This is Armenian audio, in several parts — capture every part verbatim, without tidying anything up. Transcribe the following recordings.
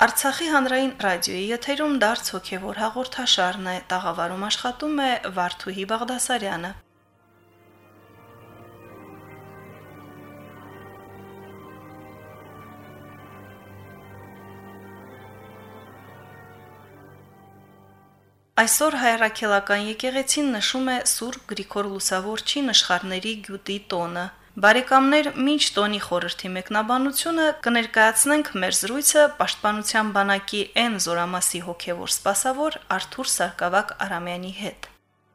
Արցախի հանրային ռադիոյի եթերում դարձ հոգևոր հաղորդաշարն է, տաղավարում աշխատում է Վարդուհի Բաղդասարյանը։ Այսօր հայրաքելական եկեղեցին նշում է Սուրբ Գրիգոր Լուսավորչի նշխարների գյուտի տոնը։ Բարեկամներ, մինչ տոնի խորհրդի մեկնաբանությունը կներկայացնենք մեր զրույցը Պաշտպանության բանակի N զորամասի հոգևոր սպասավոր Արթուր Սարգսակ Արամյանի հետ։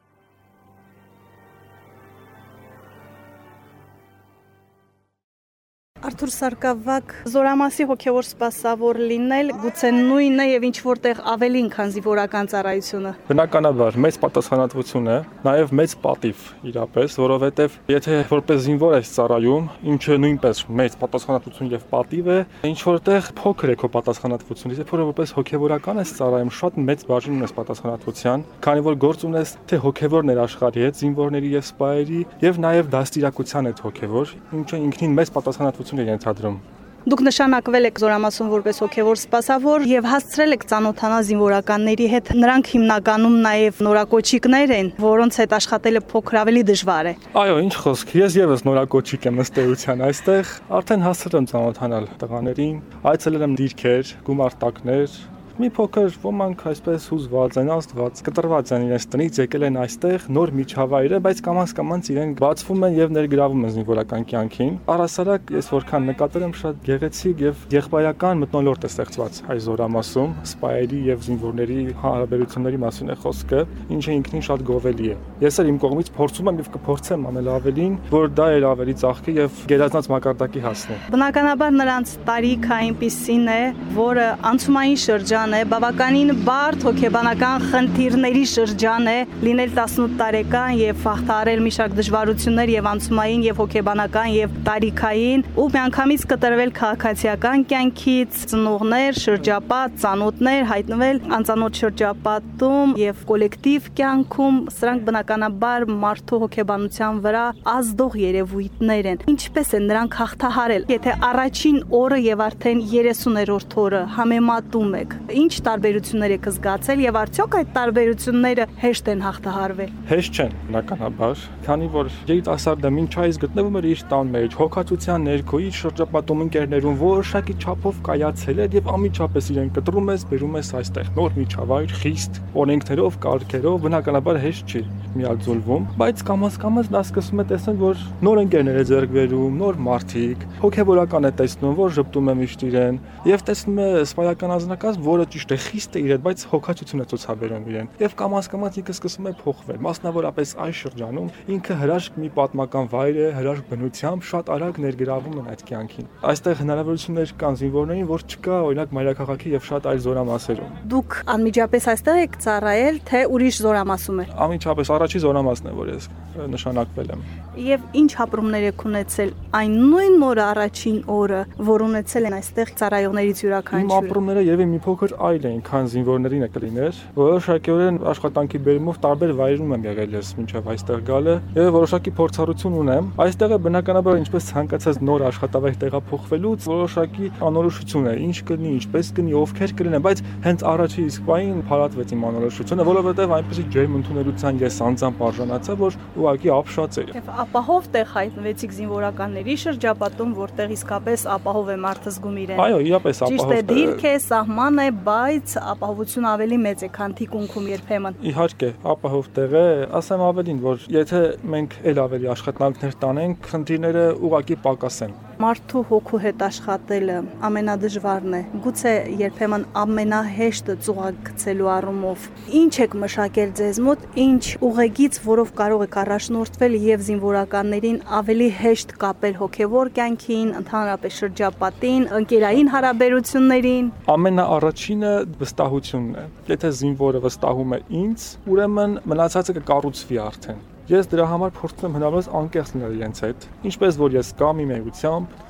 Արթուր Սարգսակ, զորամասի հոգևոր սպասավոր լինել գուցե նույնն է եւ ինչ որտեղ ավելին, քան զինվորական ծառայությունը։ Բնականաբար մեծ պատասխանատվություն է, նաեւ մեծ պատիվ իրապես, որովհետեւ եթե որպես զինվոր ես ծառայում, ինչը նույնպես մեծ պատասխանատվություն եւ պատիվ է, ինչ որտեղ փոքր է քո պատասխանատվությունը, եթե որպես հոգևորական ես ծառայում, շատ մեծ բաժին ունես պատասխանատվության, քանի որ գործ ունես թե հոգևոր ներաշխարհի հետ, զինվորների եւ սպայերի եւ նաեւ դաստիարակության հետ հոգևոր, ինչը ինքնին մեծ պատասխանատվություն ենթադրում։ Դուք նշանակվել եք զորամասում որպես հոգևոր սպասավոր եւ հասցրել եք ծանոթանալ զինվորականների հետ։ Նրանք հիմնականում նաեւ նորակոչիկներ են, որոնց հետ աշխատելը փոքր ավելի դժվար է։ Այո, ինչ խոսք, ես եւս նորակոչիկ եմ ըստ էության այստեղ, արդեն հասցրել եմ ծանոթանալ տղաներին, այցելել եմ դիրքեր, գումարտակներ։ Մի փոքր ոմանք այսպես հուզված են, աստված կտրված են իրենց տնից, եկել են այստեղ նոր միջավայր է, բայց կամաց-կամաց իրենք բացվում են եւ ներգրավում են զինվորական կյանքին։ Առհասարակ ես որքան նկատել եմ, շատ գեղեցիկ եւ եղբայրական մթնոլորտ է ստեղծված հայ զորամասում, սպայերի եւ զինվորների հարաբերությունների մասին է խոսքը, ինչը ինքնին շատ գովելի է։ Ես էլ իմ կողմից փորձում եմ եւ կփորձեմ անել ավելին, որ դա էլ ավելի ծաղկի եւ գերազանց մակարդակի հասնի։ Բնականաբար նրանց տարիքը այնպիսին է, որը անցումային շրջան է, բավականին բարդ հոգեբանական խնդիրների շրջան է, լինել տասնութ տարեկան եւ հաղթահարել մի շարք դժվարություններ եւ անցումային եւ հոգեբանական եւ տարիքային, ու միանգամից կտրվել քաղաքացիական կյանքից, ծնողներ, շրջապատ, ծանոթներ, հայտնվել անծանոթ շրջապատում եւ կոլեկտիվ կյանքում, սրանք բնականաբար մարդու հոգեբանության վրա ազդող երևույթներ են։ Ինչպես են նրանք հաղթահարել։ Եթե առաջին օրը եւ արդեն երեսուներորդ օրը համեմատում եք, ինչ տարբերություններ եք զգացել եւ արդյոք այդ տարբերությունները հեշտ են հաղթահարվել։ Հեշտ չեն, բնականաբար, քանի որ երիտասարդը մինչ այս գտնվում էր իր տան մեջ, հոգացության ներքո, իր շրջապատում ընկերներում որոշակի չափով կայացել էր եւ անմիջապես իրեն կտրում ես, բերում ես այստեղ նոր միջավայր, խիստ օրենքներով, կարգերով, բնականաբար հեշտ չի միաձուլվում, բայց կամաց-կամաց նա սկսում է տեսնել, որ նոր ընկերներ է ձեռք բերում, նոր մարդիկ, հոգեվորական է տեսնում, որ ժպտում է միշտ իրեն եւ տեսնում է սպայական անձնակազմ, որը ճիշտ է, խիստ է իրեն, բայց հոգացություն է ցուցաբերում իրեն։ Եվ կամաց-կամաց ինքը սկսում է փոխվել, մասնավորապես այս շրջանում ինքը հրաշք մի պատմական վայր է, հրաշք բնությամբ շատ արագ ներգրավում են այդ կյանքին։ Այստեղ հնարավորություններ կան զինվորներին, որ չկա օրինակ մայրաքաղաքի եւ շատ այլ զորամասերում։ Դուք անմիջապես այստեղ եք ծառայել, թե ուրիշ զորամասում եք։ Անմիջապես առաջի զորամասն է, որ ես նշանակվել եմ։ Եվ ինչ ապրումներ եք ունեցել այն նույն օրը առաջին օրը, որ ունեցել են այստեղ ծառայողներից յուրաքանչյուրը։ Իմ ապրումները եւի մի փոքր այլ էին, քան զինվորներին է կլիներ։ Որոշակիորեն աշխատանքի բերումով տարբեր վայրերում եմ եղել ես մինչև այստեղ գալը եւ որոշակի փորձառություն ունեմ։ Այստեղ է բնականաբար ինչպես ցանկացած նոր աշխատավայր տեղափոխվելուց որոշակի անորոշություն է, ինչ կլինի, ինչպես կլինի, ովքեր կլինեն, բայց հենց առաջի իսկ պահին փարատվեց իմ անորոշությունը, որովհետեւ այնպեսի ջերմ ընդունելության ես անձամբ արժանացա, որ ուղղակի ապշած էր։ Եվ ապահով տեղ հայտնվեցիք զինվորականների շրջապատում, որտեղ իսկապես ապահով է մարդը զգում իրեն։ Այո, իրապես ապահով։ Ճիշտ է, դիրք է, սահման է, բայց ապահովությունը ավելի մեծ է, քան թիկունքում երբեմն։ Իհարկե, ապահով տեղ է, ասեմ ավելին, որ եթե մենք էլ ավելի աշխատանքներ տանենք, խնդիրները ուղղակի պակասեն։ Մարդու հոգու հետ աշխատելը ամենադժվարն է, գուցե երբեմն ամենահեշտը ծուղակ գցելու առումով։ Ինչ եք մշակել ձեզ մոտ, ինչ ուղեգիծ, որով կարող եք առաջնորդվել եւ զինվորականներին ավելի հեշտ կապել հոգեվոր կյանքին, ընդհանրապես շրջապատին, ընկերային հարաբերություններին։ Ամենաառաջինը վստահությունն է։ Եթե զինվորը վստահում է ինձ, ուրեմն մնացածը կկառուցվի արդեն։ Ես դրա համար փորձում եմ հնարավորինս անկեղծ լինել իրենց հետ, ինչպես որ ես կամ իմ էությամբ,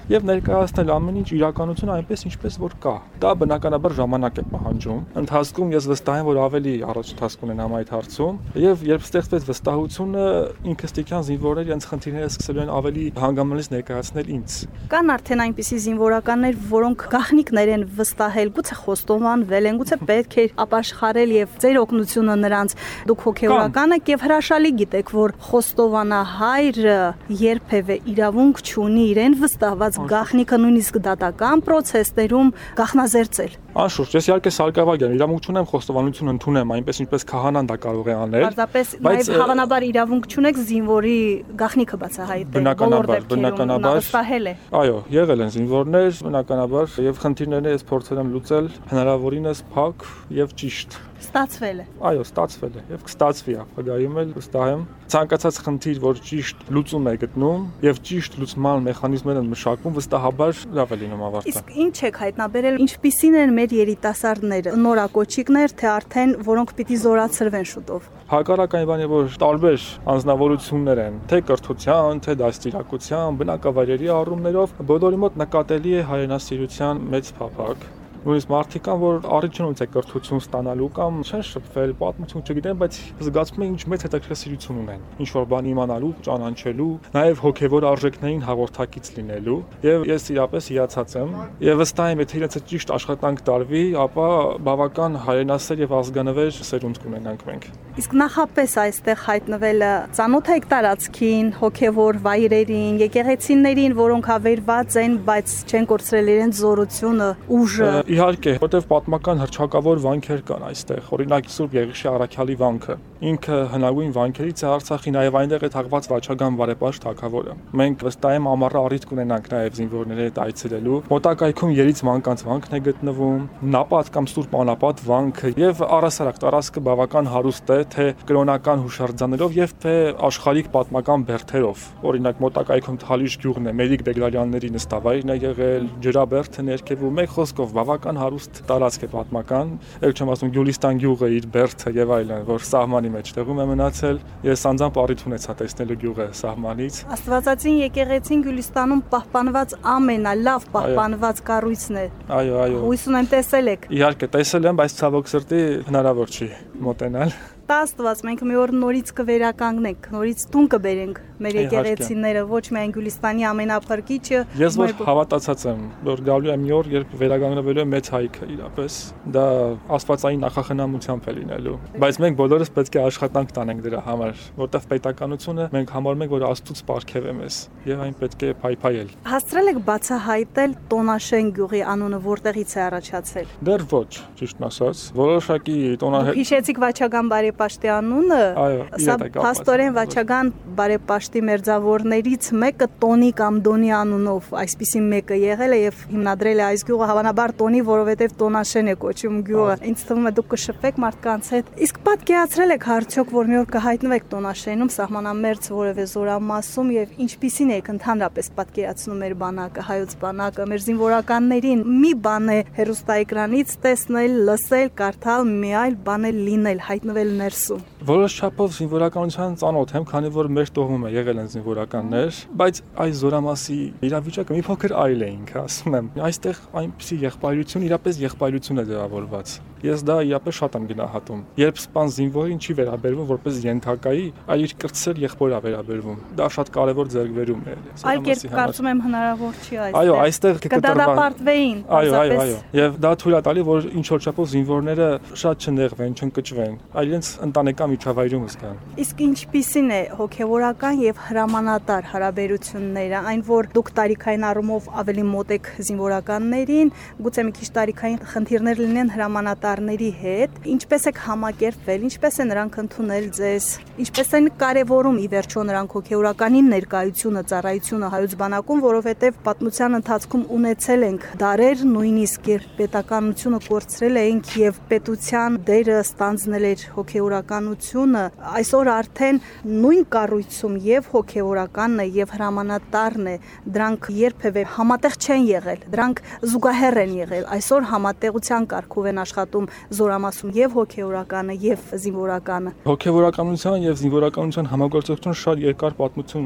եւ ներկայացնել ամեն ինչ իրականությունը այնպես ինչպես որ կա։ Դա բնականաբար ժամանակ է պահանջում։ Ընթացքում ես վստահ եմ, որ ավելի առաջընթաց կունենամ այդ հարցում եւ երբ ստեղծվեց վստահությունը, ինքստիկյան զինվորները իրենց խնդիրները սկսելու են ավելի հանգամանալից ներկայացնել ինձ։ Կան արդեն այնպիսի զինվորականներ, որոնք գաղտնիքներ են վստահել, գուցե խոստովանվել են, գուցե պետք է ապաշխարել եւ ձեր օգնությունը նրանց դուք հոգեորական եք եւ հրաշալի գիտեք, որ խոստովանահայրը երբևէ իրավունք չունի իրեն վստահված գաղտնիքը նույնիսկ դատական process-ներում գաղտնազերծել։ Անշուշտ, ես իհարկե սարկավագ եմ, իրավունք չունեմ խոստովանություն ընդունեմ, այնպես ինչպես քահանան դա կարող է անել։ Պարզապես նաեւ հավանաբար իրավունք չունեք զինվորի գաղտնիքը բացահայտել։ Բնականաբար, բնականաբար։ Վստահել է։ Այո, եղել են զինվորներ, բնականաբար, եւ խնդիրները ես փորձել եմ լուծել հնարավորինս փակ եւ ճիշտ։ Ստացվել է։ Այո, ստացվել է եւ կստացվի ապագայում էլ վստահ եմ։ Ցանկացած խնդիր, որ ճիշտ լուծում է գտնում եւ ճիշտ լուծման մեխանիզմներ են մշակվում, վստահաբար լավ է լինում ավարտը։ Իսկ ինչ եք հայտնաբերել, ինչպիսին են մեր երիտասարդները, նորակոչիկներ, թե արդեն որոնք պիտի զորացրվեն շուտով։ Հակառակ այն բանի, որ տարբեր անձնավորություններ են, թե կրթության, թե դաստիարակության, բնակավայրերի առումներով, բոլորի մոտ նկատելի է հայրենասիրության մեծ փափակ։ Նույնիսկ մարդիկ կան, որ առիթ չունեն թե կրթություն ստանալու կամ չեն շփվել, պատմություն չգիտեն, բայց զգացում են ինչ մեծ հետաքրքրություն ունեն, ինչ որ բան իմանալու, ճանաչելու, նաև հոգևոր արժեքներին հաղորդակից լինելու, եւ ես իրապես հիացած եմ եւ վստահ եմ, եթե իրենց ճիշտ աշխատանք տարվի, ապա բավական հայրենասեր եւ ազգանվեր սերունդ կունենանք մենք։ Իսկ նախապես այստեղ հայտնվելը ծանոթ եք տարածքին, հոգևոր վայրերին, եկեղեցիներին, որոնք հավերված են, բայց չեն կորցրել իրենց զորությունը, ուժը։ Իհարկե, որտեղ պատմական հռչակավոր վանքեր կան այստեղ, օրինակ Սուրբ Եղիշի Առաքյալի վանքը։ Ինքը հնագույն վանքերից է Արցախի, նաև այնտեղ է թաղված Վաչագան Բարեպաշտ թագավորը։ Մենք վստահ եմ ամառը առիթ կունենանք նաև զինվորների հետ այցելելու։ Մոտակայքում Երից Մանկանց վանքն է գտնվում, Նապատ կամ Սուրբ Անապատ վանքը եւ առասարակ տարածքը բավական հարուստ է, թե կրոնական հուշարձաններով եւ թե աշխարհիկ պատմական բերդերով։ Օրինակ մոտակայքում Թալիշ գյուղն է, Մերիկ Բեգլարյանների նստավայրն է եղել, Ջրաբերդը ներքևում, մեկ խոսքով բավական հարուստ տարածք է պատմական, ել չեմ ասում Գյուլիստան գյուղը իր բերդը եւ այլն, որ սահմանի մեջտեղում է մնացել։ Ես անձամբ առիթ ունեցա տեսնելու գյուղը սահմանից։ Աստվածածին եկեղեցին Գյուլիստանում պահպանված ամենալավ պահպանված կառույցն է։ Այո, այո։ Հույս ունեմ տեսել եք։ Իհարկե տեսել եմ, բայց ցավոք սրտի հնարավոր չի մոտենալ։ Տա Աստված, մենք մի օր նորից կվերականգնենք, նորից տուն կբերենք մեր եկեղեցիները, ոչ միայն Գյուլիստանի ամենափրկիչը։ Ես որ հավատացած եմ, որ գալու է մի օր, երբ վերականգնվելու է մեծ հայքը իրապես, դա աստվածային նախախնամությամբ է լինելու։ Բայց մենք բոլորս պետք է աշխատանք տանենք դրա համար, որտեղ պետականությունը մենք համարում ենք, որ Աստծուց պարգև է մեզ, եւ այն պետք է փայփայել։ Հաստրել եք բացահայտել Տոնաշեն գյուղի անունը որտեղից է առաջացել։ Դեռ ոչ, ճիշտն ասած, որոշակի Տոնահետ։ Հիշեցիք Վաչագան Բարեպաշտի անունը։ Սա փաստորեն Վաչագան Բարեպաշտի մերձավորներից մեկը Տոնի կամ Դոնի անունով այսպիսի մեկը եղել է եւ հիմնադրել է այս գյուղը, հավանաբար Տոնի, որովհետեւ Տոնաշեն է կոչում գյուղը։ Ինձ թվում է դուք կշփվեք մարդկանց հետ։ Իսկ պատկերացրել եք արդյոք, որ մի օր կհայտնվեք Տոնաշենում, սահմանամերձ որևէ զորամասում եւ ինչպիսին եք ընդհանրապես պատկերացնում մեր բանակը, հայոց բանակը, մեր զինվորականներին։ Մի բան է հեռուստաէկրանից տեսնել, լսել, կարդալ, մի այլ բան է լինել, հայտնվել ներսում։ Որոշ չափով զինվորականության ծանոթ եմ, քանի որ մեր տողում է եղել են զինվորականներ, բայց այս զորամասի իրավիճակը մի փոքր այլ է ինքը, ասում եմ։ Այստեղ այնպիսի եղբայրություն, իրապես եղբայրություն է ձևավորված։ Ես դա իրապես շատ եմ գնահատում։ Երբ սպան զինվորին չի վերաբերվում որպես ենթակայի, այլ իր կրտսեր եղբոր է վերաբերվում։ Դա շատ կարևոր ձեռքբերում է։ Այլ կերպ կարծում եմ հնարավոր չի այստեղ։ Այո, այստեղ կդատապարտվեին։ Այո, այո, այո։ Եվ դա թույլ է տալի, որ ինչ որ չափով զինվորները շատ չնեղվեն, չընկճվեն, այլ իրենց ընտանեկան միջավայրում զգան։ Իսկ ինչպիսին է հոգևորական եւ հրամանատար հարաբերությունները, այն որ դուք տարիքային առումով ավելի մոտ եք զինվորականներին, գուցե մի քիչ տարիքային խնդիրներ լինեն հրամանատարների հետ, ինչպես եք համակերպվել, ինչպես է նրանք ընդունել ձեզ, ինչպես են կարևորում ի վերջո նրանք հոգևորականին ներկայությունը, ծառայությունը հայոց բանակում, որովհետեւ պատմության ընթացքում ունեցել ենք դարեր, նույնիսկ երբ պետականությունը կորցրել էինք եւ պետության դերը ստանձնել էր հոգևորականությունը, այսօր արդեն նույն կառույցում եւ հոգևորականն է եւ հրամանատարն է, դրանք երբևէ համատեղ չեն եղել, դրանք զուգահեռ են եղել, այսօր համատեղության կարգով են աշխատում զորամասում եւ հոգևորականը եւ զինվորականը։ Հոգևորականության եւ զինվորականության համագործակցությունը շատ երկար պատմություն ունի։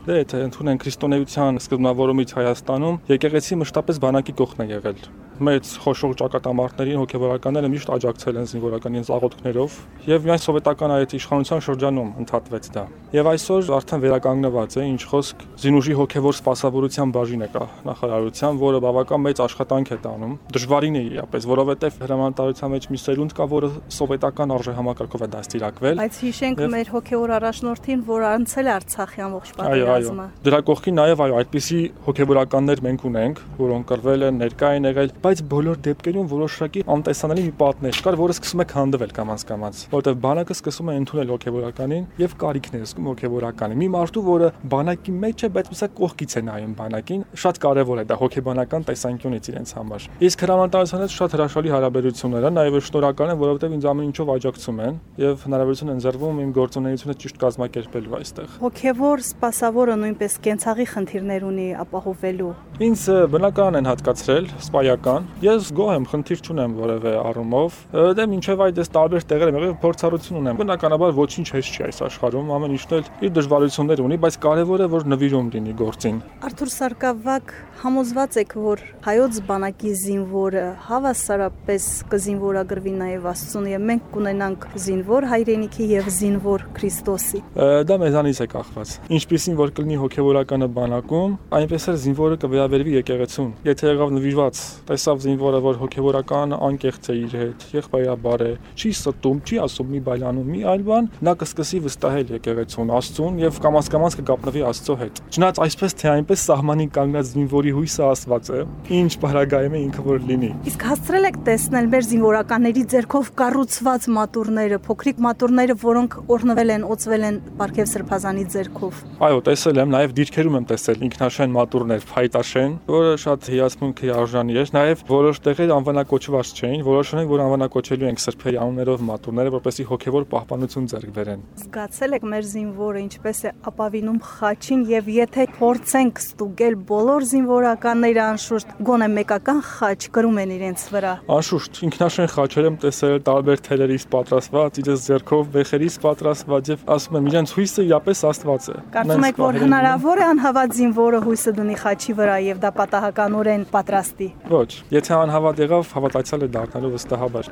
Դե եթե ընդունեն քրիստոնեության սկզբնավորումից Հայաստանում, եկեղեցի մշտապես բանակի կողքն է եղել։ Մեծ խոշոր ճակատամարտներին հոգեվորականները միշտ աջակցել են զինվորականին աղոթքներով եւ միայն սովետական այդ իշխանության շրջանում ընդհատվեց դա։ Եվ այսօր արդեն վերականգնված է ինչ խոսք զինուժի հոգեվոր սպասավորության բաժին է կա նախարարության, որը բավական մեծ աշխատանք է տանում։ Դժվարին է իրապես, որովհետեւ հրամանատարության մեջ մի սերունդ կա, որը սովետական արժեհամակարգով է դաստիարակվել։ Բայց հիշենք մեր հոգեվոր առաջնորդին, որ անցել է Արցախի ամբողջ Այո, պատերազմը։ այո։ Դրա կողքին նաեւ այո, այդպիսի հոգեվորականներ մենք ունենք, որոնք կռվել են, ներկա են եղել, բայց բոլոր դեպքերում որոշակի անտեսանելի մի պատնեշ կար, որը սկսում է քանդվել կամաց-կամաց, որովհետև բանակը սկսում է ընդունել հոգեվորականին եւ կարիքներ զգում հոգեվորականին։ Մի մարդու, որը բանակի մեջ է, բայց միսա կողքից է նայում բանակին, շատ կարեւոր է դա հոգեբանական տեսանկյունից իրենց համար։ Իսկ հրամանատարության հետ շատ հրաշալի հարաբերություններ են, նաեւ շնորհակալ եմ, որովհետև ինձ ամեն ինչով աջակցում են եւ հնարավորություն են զրվում իմ գործունեությունը ճիշտ կազմակերպելու այստեղ։ Հոգեվոր սպասավորը նույնպես կենցաղի խնդիրներ ունի ապահովելու։ Ինձ բնական են հատկացրել, սպայական։ Ես գոհ եմ, խնդիր չունեմ որևէ առումով։ Դե մինչև այդ էս տարբեր տեղեր եմ եղել, փորձառություն ունեմ։ Բնականաբար ոչինչ հեշտ չի այս աշխարհում, ամեն ինչն էլ իր դժվարություններ ունի, բայց կարևոր է որ նվիրում լինի գործին։ Արթուր Սարգսակ, համոզված եք, որ հայոց բանակի զինվորը հավասարապես կզինվորագրվի նաև Աստծուն եւ մենք կունենանք զինվոր հայրենիքի եւ զինվոր Քրիստոսի։ Դա մեզանից է կախված։ Ինչպիսին որ կլինի հոգեվորականը բանակում, այնպես էլ զինվորը կվերաբերվի եկեղեցուն։ Եթե եղավ նվիրված, տեսավ զինվորը, որ հոգեվորական անկեղծ է իր հետ, եղբայրաբար է, չի ստում, չի ասում մի բայլանում, մի այլ բան, նա կսկսի վստահել եկեղեցուն, Աստծուն եւ կամաց-կամաց կգապնվի Աստծո հետ։ Չնայած այսպես թե այնպես սահմանին կանգնած զինվորի հույսը Աստված է, ինչ բարագայում է ինքը որ լինի։ Իսկ հասցրել եք տեսնել մեր զինվորականների ձեռքով կառուցված մատուրները, փոքրիկ մատուրները, որոնք օրնվել են, օծվել են Պարքև Սրբազանի ձեռքով։ Այո, տեսել եմ, նաեւ դիրքերում եմ տեսել ինքնաշեն մատուրներ, փայտաշեն, որը շատ հիացմունքի արժանի էր, նաեւ որոշ տեղեր անվանակոչված չէին, որոշել որ անվանակոչելու ենք սրբերի անուններով մատուրները, որպեսզի հոգեվոր պահպանություն ձեռք բերեն։ Զգացել եք մեր զինվորը ինչպես է ապավինում խաչին եւ եթե փորձենք ստուգել բոլոր զինվորականները անշուշտ գոնե մեկական խաչ կրում են իրենց վրա։ Անշուշտ ինքնաշեն խաչեր եմ տեսել տարբեր թելերից պատրաստված, իրենց ձեռքով վեխերից պատրաստված եւ ասում եմ իրենց հույսը իրապես Աստված է։ Կարծում եք որ հնարավոր է անհավատ զինվորը հույսը դնի խաչի վրա եւ դա պատահականորեն պատրաստի։ Ոչ, եթե անհավատ եղավ, հավատացյալ է դառնալու վստահաբար։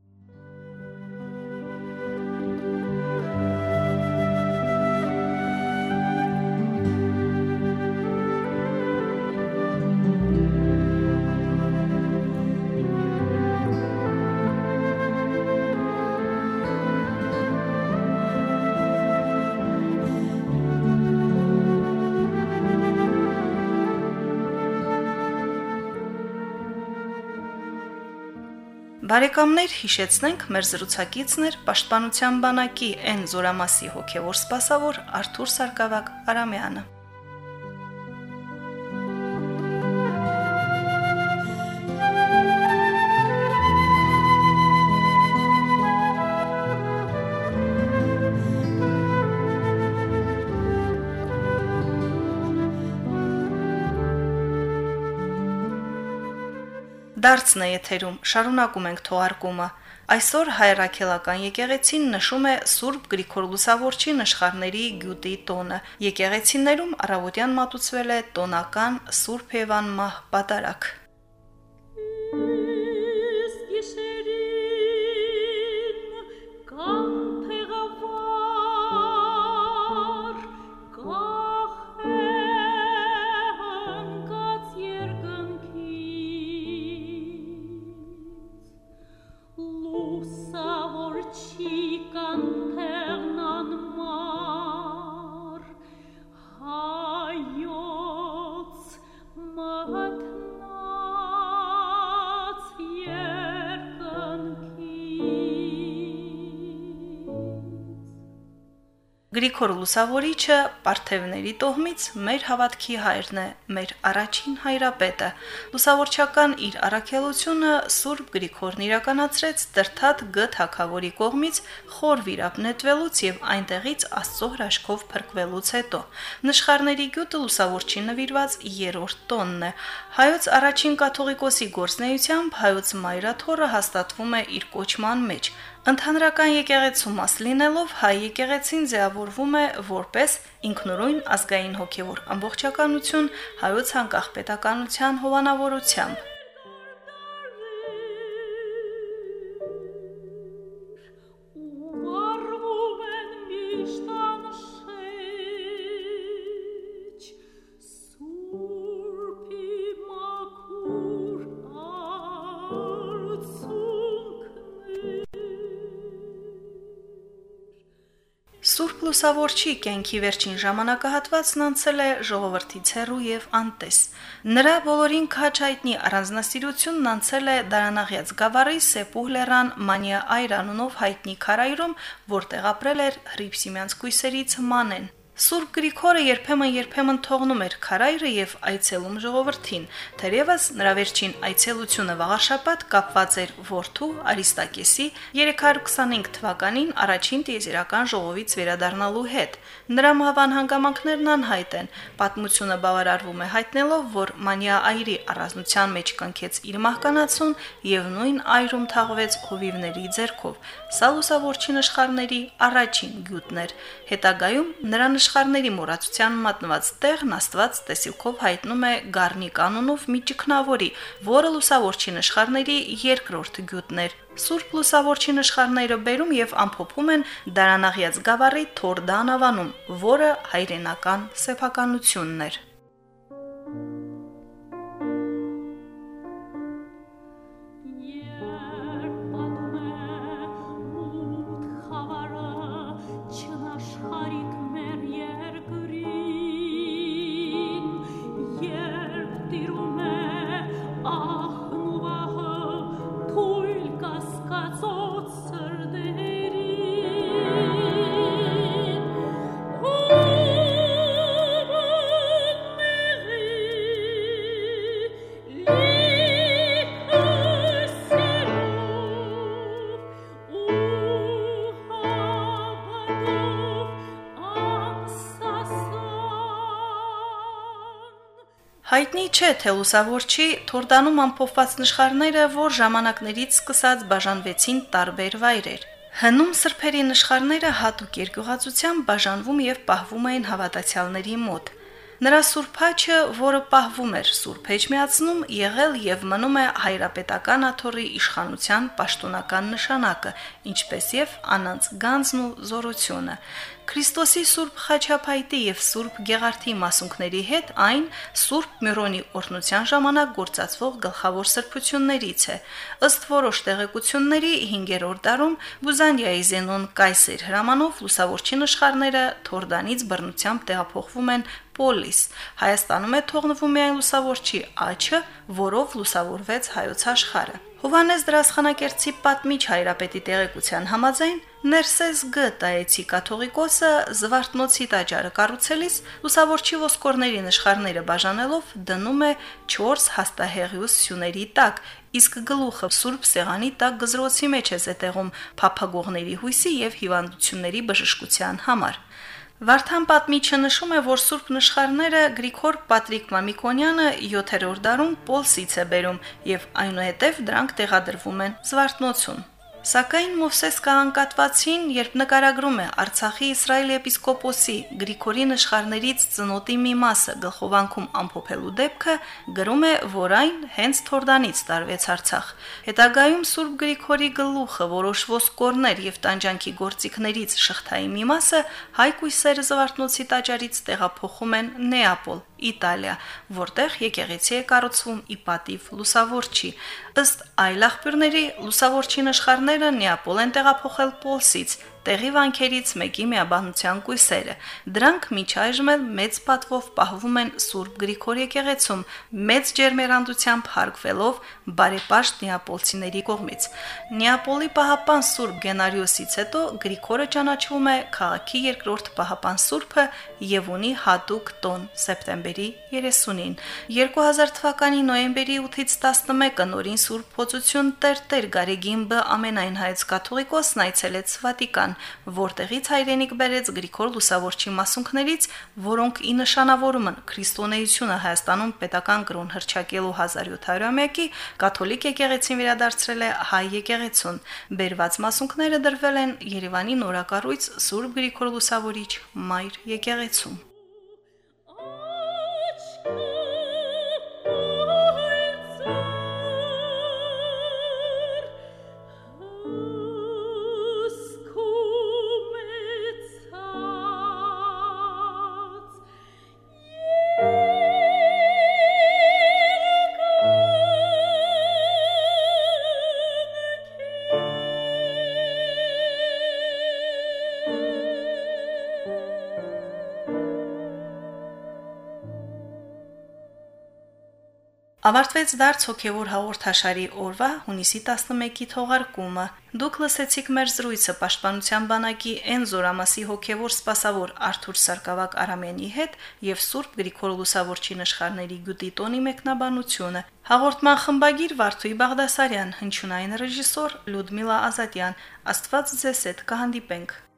Բարեկամներ, հիշեցնենք, մեր զրուցակիցն էր Պաշտպանության բանակի N զորամասի հոգևոր սպասավոր Արթուր Սարգսակ Արամյանը։ Դարձն է եթերում, շարունակում ենք թողարկումը։ Այսօր հայրաքելական եկեղեցին նշում է Սուրբ Գրիգոր Լուսավորչի նշխարների գյուտի տոնը։ Եկեղեցիներում առավոտյան մատուցվել է տոնական Սուրբ Եվան մահ պատարագ։ Գրիգոր Լուսավորիչը Պարթևների տոհմից մեր հավատքի հայրն է, մեր առաջին հայրապետը։ Լուսավորչական իր առաքելությունը Սուրբ Գրիգորն իրականացրեց Տրթատ Գ թագավորի կողմից խոր վիրապ նետվելուց եւ այնտեղից Աստծո հրաշքով փրկվելուց հետո։ Նշխարների գյուտը Լուսավորչի նվիրված երրորդ տոնն է։ Հայոց առաջին կաթողիկոսի գործնեությամբ հայոց մայրաթոռը հաստատվում է իր կոչման մեջ։ Ընդհանրական եկեղեցու մաս լինելով հայ եկեղեցին ձևավորվում է որպես ինքնուրույն ազգային հոգևոր ամբողջականություն հայոց անկախ պետականության հովանավորությամբ։ Սուրբ Լուսավորչի կյանքի վերջին ժամանակահատվածն անցել է ժողովրդից հեռու եւ անտես։ Նրա բոլորին քաչ հայտնի առանձնասիրությունն անցել է Դարանաղյաց գավառի Սեպուհ լեռան Մանիա Այր անունով հայտնի քարայրում, որտեղ ապրել էր Հռիփսիմյանց կույսերից Մանեն։ Սուրբ Գրիգորը երբեմն-երբեմն թողնում էր քարայրը եւ այցելում ժողովրդին, թերևս նրա վերջին այցելությունը վաղարշաբաթ կապված էր որդու Արիստակեսի երեք հարյուր քսանհինգ թվականին առաջին տիեզերական ժողովից վերադառնալու հետ։ Նրա մահվան հանգամանքներն անհայտ են։ Պատմությունը բավարարվում է հայտնելով, որ Մանիա Այրի առանձնության մեջ կնքեց իր մահկանացուն եւ նույն այրում թաղվեց հովիվների ձեռքով։ Սա Լուսավորչի նշխարների առաջին գյուտն էր։ Հետագայում նրա Նշխարների մոռացության մատնված տեղն Աստված տեսիլքով հայտնում է Գառնիկ անունով մի ճգնավորի, որը Լուսավորչի նշխարների երկրորդ գյուտն էր։ Սուրբ Լուսավորչի նշխարները բերում եւ ամփոփում են Դարանաղյաց գավառի Թորդան ավանում, որը հայրենական սեփականությունն էր։ Հայտնի չէ, թե Լուսավորչի Թորդանում ամփոփված նշխարները որ ժամանակներից սկսած բաժանվեցին տարբեր վայրեր։ Հնում սրբերի նշխարները հատուկ երկյուղածությամբ բաժանվում եւ պահվում էին հավատացյալների մոտ։ Նրա սուրբ հաչը, որը պահվում էր Սուրբ Էջմիածնում, եղել եւ մնում է հայրապետական աթոռի իշխանության պաշտոնական նշանակը, ինչպես եւ անանց գանձն ու զորությունը։ Քրիստոսի Սուրբ Խաչապայտի եւ Սուրբ Գեղարդի մասունքների հետ այն Սուրբ Միրոնի օրհնության ժամանակ գործածվող գլխավոր սրբություններից է։ Ըստ որոշ տեղեկությունների հինգերորդ դարում Բյուզանդիայի Զենոն Կայսեր հրամանով Լուսավորչի նշխարները Թորդանից բռնությամբ տեղափոխվում են Պոլիս։ Հայաստանում է թողնվում միայն Լուսավորչի աչը, որով լուսավորվեց հայոց աշխարհը։ Հովանես Դրասխանակերտցի պատմիչ հայրապետի տեղեկության համաձայն Ներսես Գ. Տայեցի կաթողիկոսը Զվարթնոցի տաճարը կառուցելիս Լուսավորչի ոսկորների նշխարները բաժանելով դնում է չորս հաստահեղյուս սյուների տակ, իսկ գլուխը Սուրբ Սեղանի տակ գզրոցի մեջ է զետեղում փափագողների հույսի եւ հիվանդությունների բժշկության համար։ Վարդան պատմիչը նշում է, որ Սուրբ նշխարները Գրիգոր Պատրիկ Մամիկոնյանը յոթերորդ դարում Պոլսից է բերում եւ այնուհետեւ դրանք տեղադրվում են Զվարթնոցում։ Սակայն Մովսես Կահան-կատվածին, երբ նկարագրում է Արցախի Իսրայելի եպիսկոպոսի Գրիգորի նշխարներից ծնոտի մի մասը գլխովանքում ամփոփելու դեպքը, գրում է, որ այն հենց Թորդանից տարվեց Արցախ։ Հետագայում Սուրբ Գրիգորի գլուխը, որոշ ոսկորներ եւ տանջանքի գործիքներից շղթայի մի մասը հայ կույսերը Զվարթնոցի տաճարից տեղափոխում են Նեապոլ, Իտալիա, որտեղ եկեղեցի է կառուցվում ի պատիվ Լուսավորչի։ Ըստ այլ աղբյուրների Լուսավորչի նշխարները Նեապոլ են տեղափոխել Պոլսից, տեղի վանքերից մեկի միաբանության կույսերը։ Դրանք մինչ այժմ էլ մեծ պատվով պահվում են Սուրբ Գրիգոր եկեղեցում, մեծ ջերմերանդությամբ հարգվելով բարեպաշտ նեապոլցիների կողմից։ Նեապոլի պահապան Սուրբ Գենարիոսից հետո Գրիգորը ճանաչվում է քաղաքի երկրորդ պահապան Սուրբը եւ ունի հատուկ տոն սեպտեմբերի երեսունին։ երկու հազար թվականի նոյեմբերի ութից տասնմեկը նորին Սուրբ Փոցություն Տեր-Տեր Գարեգին Բ. ամենայն հայոց կաթողիկոսն այցելեց Վատիկան, որտեղից հայրենիք բերեց Գրիգոր Լուսավորչի մասունքներից, որոնք ի նշանավորում են քրիստոնեությունը Հայաստանում պետական կրոն հռչակելու հազար յոթ հարյուրամյակի կաթոլիկ եկեղեցին վերադարձրել է հայ եկեղեցուն։ Բերված մասունքները դրվել են Երևանի նորակառույց Սուրբ Գրիգոր Լուսավորիչ մայր եկեղեցում։ Ավարտվեց դարձ հոգևոր հաղորդաշարի օրվա հունիսի տասնմեկի թողարկումը։ Դուք լսեցիք մեր զրույցը Պաշտպանության բանակի Էն զորամասի հոգևոր սպասավոր Արթուր Սարգսակ Արամյանի հետ եւ Սուրբ Գրիգոր Լուսավորչի նշխարների գյուտի տոնի մեկնաբանությունը։ Հաղորդման խմբագիր Վարդուհի Բաղդասարյան, հնչյունային ռեժիսոր Լյուդմիլա Ազատյան։ Աստված ձեզ հետ կհանդիպենք։